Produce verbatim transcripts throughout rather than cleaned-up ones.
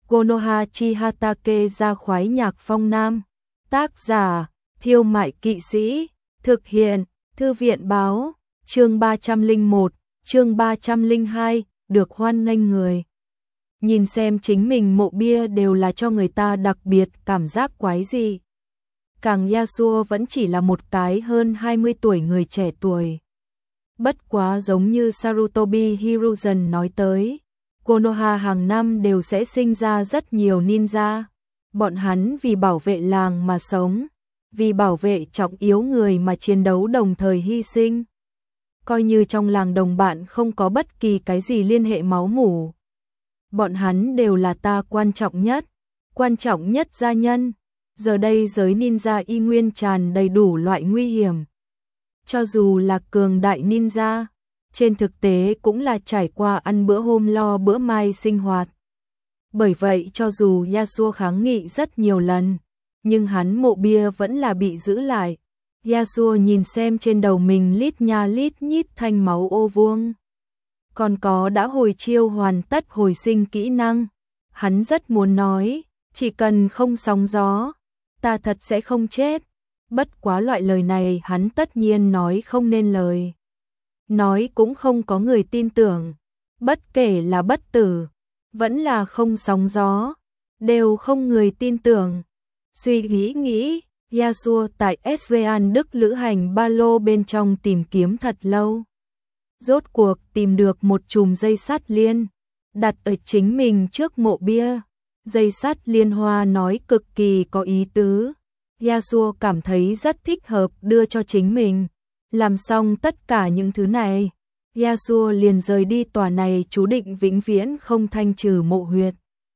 Konoha Chihatake ra khoái nhạc phong nam. Tác giả, Thiêu Mại Kỵ Sĩ. Thực hiện, Thư viện báo. Chương ba trăm lẻ một, chương ba trăm lẻ hai, được hoan nghênh người. Nhìn xem chính mình mộ bia đều là cho người ta đặc biệt cảm giác quái gì. Càng Yasuo vẫn chỉ là một cái hơn hai mươi tuổi người trẻ tuổi. Bất quá giống như Sarutobi Hiruzen nói tới, Konoha hàng năm đều sẽ sinh ra rất nhiều ninja. Bọn hắn vì bảo vệ làng mà sống, vì bảo vệ trọng yếu người mà chiến đấu đồng thời hy sinh. Coi như trong làng đồng bạn không có bất kỳ cái gì liên hệ máu mủ. Bọn hắn đều là ta quan trọng nhất, quan trọng nhất gia nhân. Giờ đây giới ninja y nguyên tràn đầy đủ loại nguy hiểm. Cho dù là cường đại ninja, trên thực tế cũng là trải qua ăn bữa hôm lo bữa mai sinh hoạt. Bởi vậy cho dù Yasuo kháng nghị rất nhiều lần, nhưng hắn mộ bia vẫn là bị giữ lại. Yasuo nhìn xem trên đầu mình lít nha lít nhít thanh máu ô vuông. Còn có đã hồi chiêu hoàn tất hồi sinh kỹ năng. Hắn rất muốn nói, chỉ cần không sóng gió, ta thật sẽ không chết. Bất quá loại lời này hắn tất nhiên nói không nên lời. Nói cũng không có người tin tưởng. Bất kể là bất tử, vẫn là không sóng gió, đều không người tin tưởng. Suy nghĩ nghĩ, Yasuo tại Esrean Đức lữ hành ba lô bên trong tìm kiếm thật lâu. Rốt cuộc tìm được một chùm dây sắt liên, đặt ở chính mình trước mộ bia. Dây sắt liên hoa nói cực kỳ có ý tứ. Yasuo cảm thấy rất thích hợp đưa cho chính mình. Làm xong tất cả những thứ này, Yasuo liền rời đi tòa này chú định vĩnh viễn không thanh trừ mộ huyệt.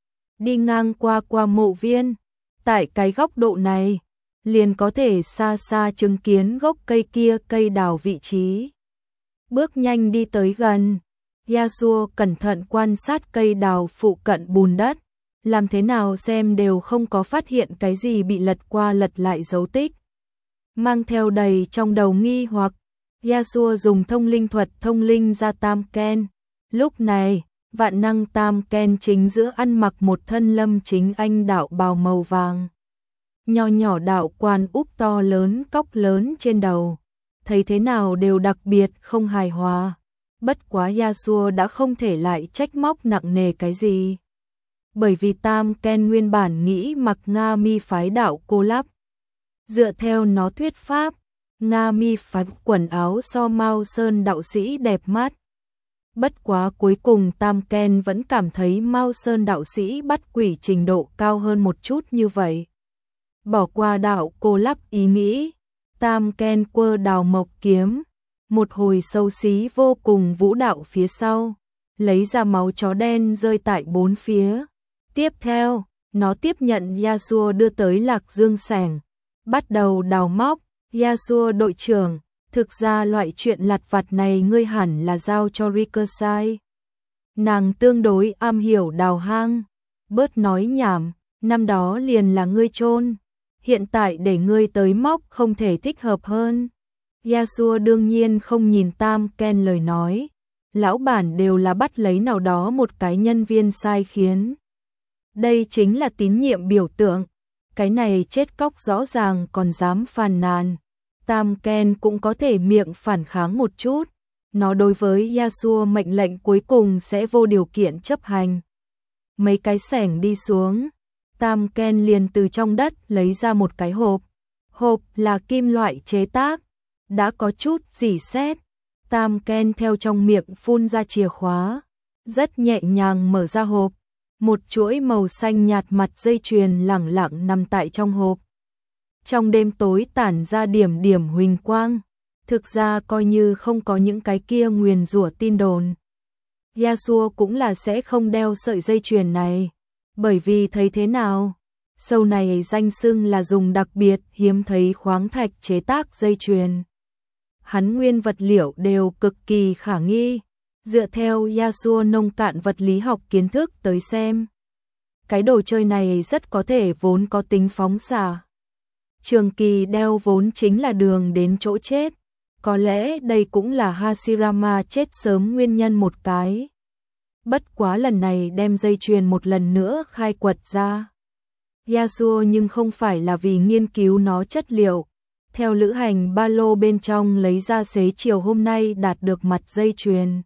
Đi ngang qua qua mộ viên, tại cái góc độ này, liền có thể xa xa chứng kiến gốc cây kia cây đào vị trí. Bước nhanh đi tới gần, Yasuo cẩn thận quan sát cây đào phụ cận bùn đất, làm thế nào xem đều không có phát hiện cái gì bị lật qua lật lại dấu tích. Mang theo đầy trong đầu nghi hoặc, Yasuo dùng thông linh thuật thông linh ra Tam Ken. Lúc này, vạn năng Tam Ken chính giữa ăn mặc một thân lâm chính anh đạo bào màu vàng. Nho nhỏ đạo quan úp to lớn cóc lớn trên đầu. Thấy thế nào đều đặc biệt không hài hòa. Bất quá Yasuo đã không thể lại trách móc nặng nề cái gì. Bởi vì Tam Ken nguyên bản nghĩ mặc Nga mi phái đạo cô lắp. Dựa theo nó thuyết pháp, Nga mi phái quần áo so Mao Sơn đạo sĩ đẹp mắt. Bất quá cuối cùng Tam Ken vẫn cảm thấy Mao Sơn đạo sĩ bắt quỷ trình độ cao hơn một chút như vậy. Bỏ qua đạo cô lắp ý nghĩ, Tam Ken quơ đào mộc kiếm, một hồi sâu xí vô cùng vũ đạo phía sau, lấy ra máu chó đen rơi tại bốn phía. Tiếp theo, nó tiếp nhận Yasuo đưa tới Lạc Dương sẻng, bắt đầu đào móc. Yasuo đội trưởng, thực ra loại chuyện lặt vặt này ngươi hẳn là giao cho Rikosai. Nàng tương đối am hiểu đào hang, bớt nói nhảm, năm đó liền là ngươi chôn, hiện tại để ngươi tới móc không thể thích hợp hơn. Yasuo đương nhiên không nhìn Tam Ken lời nói, lão bản đều là bắt lấy nào đó một cái nhân viên sai khiến. Đây chính là tín nhiệm biểu tượng. Cái này chết cóc rõ ràng còn dám phàn nàn. Tam Ken cũng có thể miệng phản kháng một chút. Nó đối với Yasuo mệnh lệnh cuối cùng sẽ vô điều kiện chấp hành. Mấy cái xẻng đi xuống, Tam Ken liền từ trong đất lấy ra một cái hộp. Hộp là kim loại chế tác, đã có chút rỉ sét. Tam Ken theo trong miệng phun ra chìa khóa, rất nhẹ nhàng mở ra hộp. Một chuỗi màu xanh nhạt mặt dây chuyền lẳng lặng nằm tại trong hộp. Trong đêm tối tản ra điểm điểm huỳnh quang. Thực ra coi như không có những cái kia nguyền rủa tin đồn, Yasuo cũng là sẽ không đeo sợi dây chuyền này. Bởi vì thấy thế nào, sâu này danh xưng là dùng đặc biệt hiếm thấy khoáng thạch chế tác dây chuyền. Hắn nguyên vật liệu đều cực kỳ khả nghi. Dựa theo Yasuo nông cạn vật lý học kiến thức tới xem, cái đồ chơi này rất có thể vốn có tính phóng xạ. Trường kỳ đeo vốn chính là đường đến chỗ chết. Có lẽ đây cũng là Hashirama chết sớm nguyên nhân một cái. bất quá lần này đem dây chuyền một lần nữa khai quật ra. Yasuo nhưng không phải là vì nghiên cứu nó chất liệu. Theo lữ hành ba lô bên trong lấy ra xế chiều hôm nay đạt được mặt dây chuyền.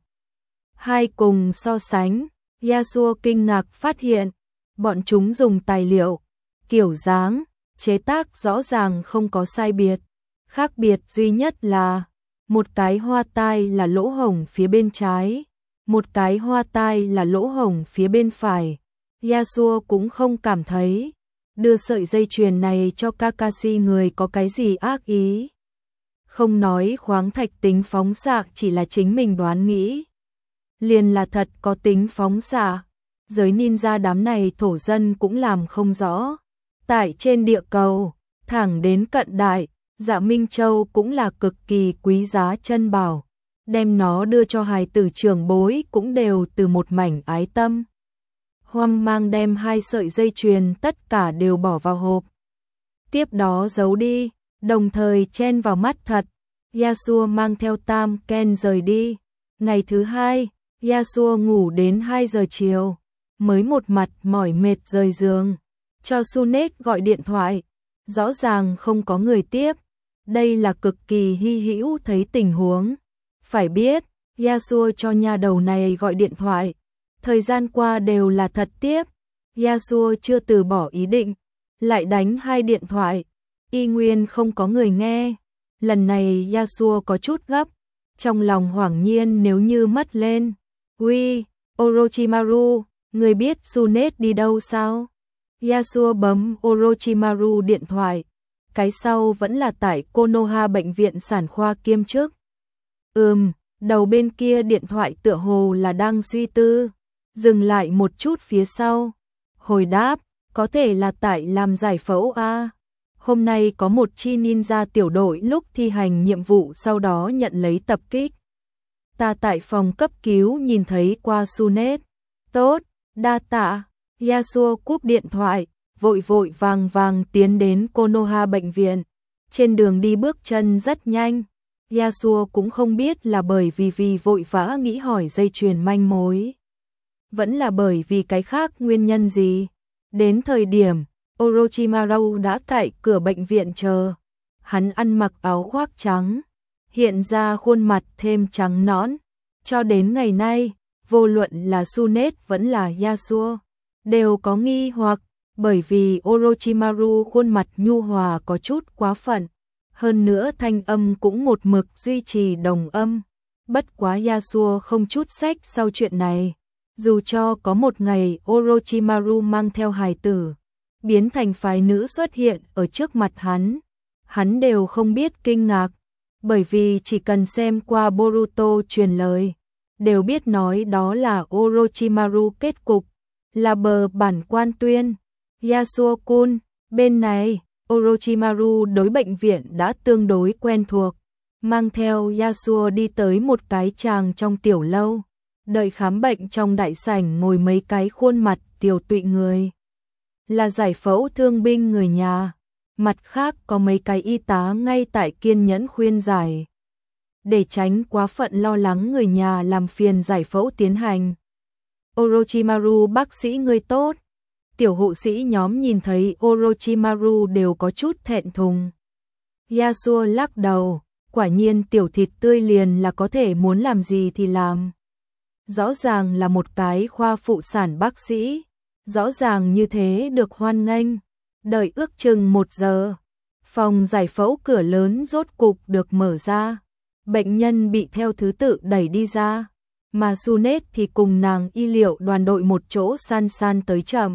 Hai cùng so sánh, Yasuo kinh ngạc phát hiện, bọn chúng dùng tài liệu, kiểu dáng, chế tác rõ ràng không có sai biệt. Khác biệt duy nhất là, một cái hoa tai là lỗ hổng phía bên trái, một cái hoa tai là lỗ hổng phía bên phải. Yasuo cũng không cảm thấy đưa sợi dây chuyền này cho Kakashi người có cái gì ác ý. Không nói khoáng thạch tính phóng xạ chỉ là chính mình đoán nghĩ. Liền là thật có tính phóng xạ. Giới ninja đám này thổ dân cũng làm không rõ. Tại trên địa cầu, thẳng đến cận đại, Dạ Minh Châu cũng là cực kỳ quý giá chân bảo. Đem nó đưa cho hài tử trưởng bối cũng đều từ một mảnh ái tâm. Hoang mang đem hai sợi dây chuyền tất cả đều bỏ vào hộp. Tiếp đó giấu đi, đồng thời chen vào mắt thật. Yasuo mang theo Tam Ken rời đi. Ngày thứ hai, Yasuo ngủ đến hai giờ chiều, mới một mặt mỏi mệt rời giường. Cho Sunet gọi điện thoại, rõ ràng không có người tiếp. Đây là cực kỳ hy hữu thấy tình huống. Phải biết, Yasuo cho nhà đầu này gọi điện thoại. Thời gian qua đều là thật tiếp. Yasuo chưa từ bỏ ý định, lại đánh hai điện thoại. Y nguyên không có người nghe. Lần này Yasuo có chút gấp, trong lòng hoảng nhiên nếu như mất lên. Uy, Orochimaru, người biết Sunet đi đâu sao? Yasuo bấm Orochimaru điện thoại. Cái sau vẫn là tại Konoha bệnh viện sản khoa kiêm chức. Ừm, đầu bên kia điện thoại tựa hồ là đang suy tư. Dừng lại một chút phía sau. Hồi đáp, có thể là tại làm giải phẫu a. Hôm nay có một chi ninja tiểu đội lúc thi hành nhiệm vụ sau đó nhận lấy tập kích. Ta tại phòng cấp cứu nhìn thấy qua Sunet. Tốt, đa tạ. Yasuo cúp điện thoại, vội vội vàng vàng tiến đến Konoha bệnh viện. Trên đường đi bước chân rất nhanh. Yasuo cũng không biết là bởi vì vì vội vã nghĩ hỏi dây chuyền manh mối. Vẫn là bởi vì cái khác nguyên nhân gì. Đến thời điểm, Orochimaru đã tại cửa bệnh viện chờ. Hắn ăn mặc áo khoác trắng, hiện ra khuôn mặt thêm trắng nõn. Cho đến ngày nay, vô luận là Sunet vẫn là Yasuo, đều có nghi hoặc, bởi vì Orochimaru khuôn mặt nhu hòa có chút quá phận. Hơn nữa thanh âm cũng một mực duy trì đồng âm. Bất quá Yasuo không chút sách sau chuyện này. Dù cho có một ngày Orochimaru mang theo hài tử, biến thành phái nữ xuất hiện ở trước mặt hắn, hắn đều không biết kinh ngạc, bởi vì chỉ cần xem qua Boruto truyền lời, đều biết nói đó là Orochimaru kết cục, là bờ bản quan tuyên. Yasuo-kun, bên này, Orochimaru đối bệnh viện đã tương đối quen thuộc, mang theo Yasuo đi tới một cái tràng trong tiểu lâu. Đợi khám bệnh trong đại sảnh ngồi mấy cái khuôn mặt tiều tụy người. Là giải phẫu thương binh người nhà. Mặt khác có mấy cái y tá ngay tại kiên nhẫn khuyên giải. Để tránh quá phận lo lắng người nhà làm phiền giải phẫu tiến hành. Orochimaru bác sĩ người tốt. Tiểu hộ sĩ nhóm nhìn thấy Orochimaru đều có chút thẹn thùng. Yasuo lắc đầu. Quả nhiên tiểu thịt tươi liền là có thể muốn làm gì thì làm. Rõ ràng là một cái khoa phụ sản bác sĩ, rõ ràng như thế được hoan nghênh. Đợi ước chừng một giờ, phòng giải phẫu cửa lớn rốt cục được mở ra. Bệnh nhân bị theo thứ tự đẩy đi ra, mà Sunet thì cùng nàng y liệu đoàn đội một chỗ san san tới chậm.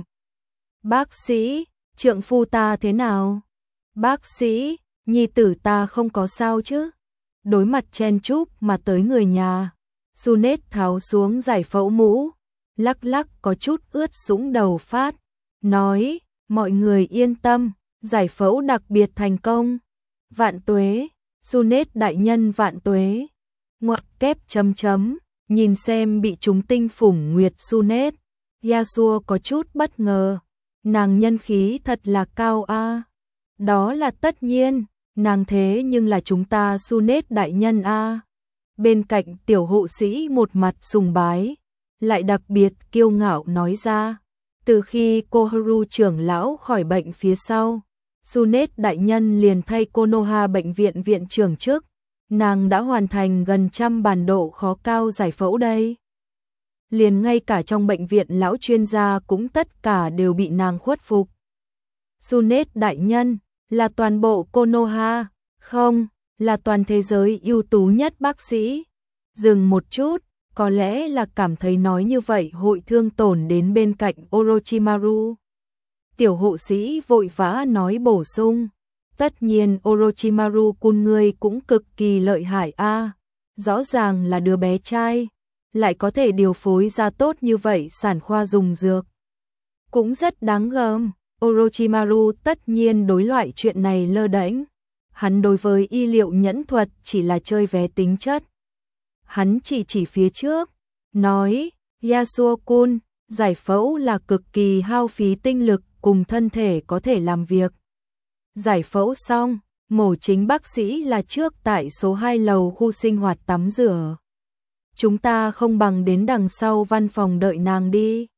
Bác sĩ, trượng phu ta thế nào? Bác sĩ, nhi tử ta không có sao chứ? Đối mặt chen chúc mà tới người nhà. Sunet tháo xuống giải phẫu mũ, lắc lắc có chút ướt sũng đầu phát, nói, mọi người yên tâm, giải phẫu đặc biệt thành công. Vạn tuế, Sunet đại nhân vạn tuế. Ngoặc kép chấm chấm, nhìn xem bị trúng tinh phủng nguyệt Sunet. Yasuo có chút bất ngờ, nàng nhân khí thật là cao a. Đó là tất nhiên, nàng thế nhưng là chúng ta Sunet đại nhân a. Bên cạnh tiểu hộ sĩ một mặt sùng bái, lại đặc biệt kiêu ngạo nói ra. Từ khi Koharu trưởng lão khỏi bệnh phía sau, Tsunade đại nhân liền thay Konoha bệnh viện viện trưởng chức, nàng đã hoàn thành gần trăm bản độ khó cao giải phẫu đây. Liền ngay cả trong bệnh viện lão chuyên gia cũng tất cả đều bị nàng khuất phục. Tsunade đại nhân, là toàn bộ Konoha, không, là toàn thế giới ưu tú nhất bác sĩ. Dừng một chút, có lẽ là cảm thấy nói như vậy hội thương tổn đến bên cạnh Orochimaru. Tiểu hộ sĩ vội vã nói bổ sung, tất nhiên Orochimaru-kun ngươi cũng cực kỳ lợi hại a, rõ ràng là đứa bé trai, lại có thể điều phối ra tốt như vậy sản khoa dùng dược. Cũng rất đáng gờm, Orochimaru tất nhiên đối loại chuyện này lơ đễnh. Hắn đối với y liệu nhẫn thuật chỉ là chơi vé tính chất. Hắn chỉ chỉ phía trước, nói, Yasuo-kun, giải phẫu là cực kỳ hao phí tinh lực cùng thân thể có thể làm việc. Giải phẫu xong, mổ chính bác sĩ là trước tại số hai lầu khu sinh hoạt tắm rửa. Chúng ta không bằng đến đằng sau văn phòng đợi nàng đi.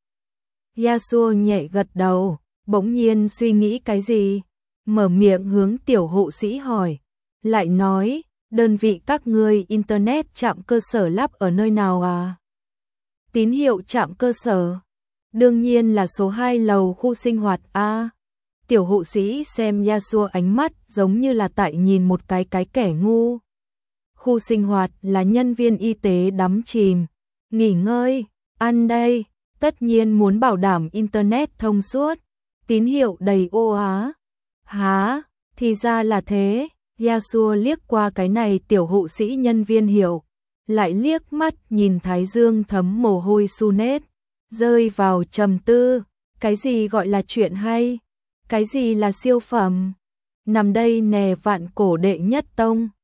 Yasuo nhẹ gật đầu, bỗng nhiên suy nghĩ cái gì, mở miệng hướng tiểu hộ sĩ hỏi, lại nói, đơn vị các ngươi internet trạm cơ sở lắp ở nơi nào à? Tín hiệu trạm cơ sở, đương nhiên là số hai lầu khu sinh hoạt a. Tiểu hộ sĩ xem Yasuo ánh mắt giống như là tại nhìn một cái cái kẻ ngu. Khu sinh hoạt là nhân viên y tế đắm chìm, nghỉ ngơi, ăn đây, tất nhiên muốn bảo đảm internet thông suốt, tín hiệu đầy ô á. Hả, thì ra là thế. Yasuo liếc qua cái này tiểu hộ sĩ nhân viên hiểu, lại liếc mắt nhìn thái dương thấm mồ hôi Tsunade, rơi vào trầm tư, cái gì gọi là chuyện hay, cái gì là siêu phẩm, nằm đây nè vạn cổ đệ nhất tông.